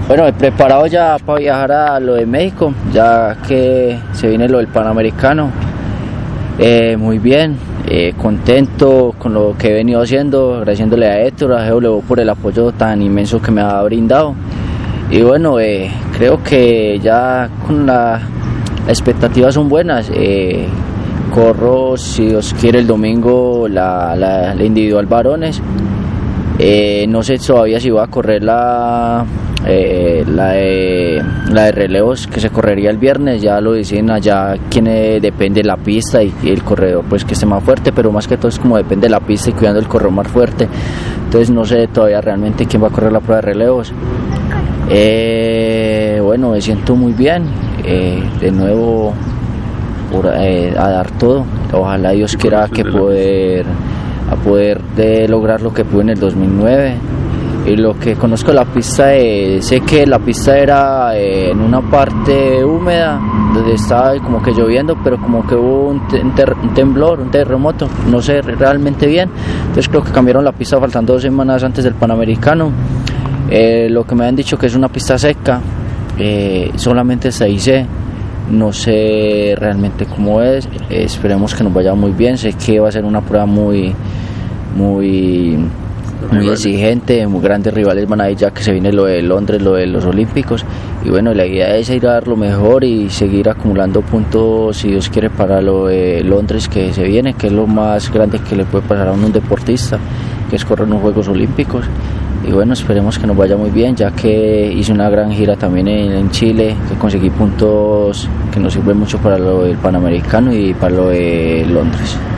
Bueno, he preparado ya para viajar a lo de México, ya que se viene lo del Panamericano. Muy bien, contento con lo que he venido haciendo, agradeciéndole a Héctor, a GW por el apoyo tan inmenso que me ha brindado. Y bueno, creo que ya con las expectativas son buenas. Corro, si Dios quiere, el domingo la individual varones. No sé todavía si voy a correr la de relevos, que se correría el viernes. Ya lo dicen allá, quien depende de la pista y el corredor pues que esté más fuerte, pero más que todo es como depende de la pista y cuidando el corredor más fuerte. Entonces no sé todavía realmente quién va a correr la prueba de relevos. Bueno, me siento muy bien, de nuevo a dar todo. Ojalá Dios quiera que poder lograr lo que pude en el 2009. Y lo que conozco de la pista, sé que la pista era en una parte húmeda donde estaba como que lloviendo, pero como que hubo un temblor, un terremoto, no sé realmente bien. Entonces creo que cambiaron la pista faltando 2 semanas antes del Panamericano. Lo que me han dicho que es una pista seca, solamente 6C. No sé realmente cómo es, esperemos que nos vaya muy bien. Sé que va a ser una prueba muy exigente, muy grandes rivales van ahí, ya que se viene lo de Londres, lo de los Olímpicos. Y bueno, la idea es ir a dar lo mejor y seguir acumulando puntos, si Dios quiere, para lo de Londres que se viene, que es lo más grande que le puede pasar a un deportista, que es correr unos Juegos Olímpicos. Y bueno, esperemos que nos vaya muy bien, ya que hice una gran gira también en Chile, que conseguí puntos que nos sirven mucho para lo del Panamericano y para lo de Londres.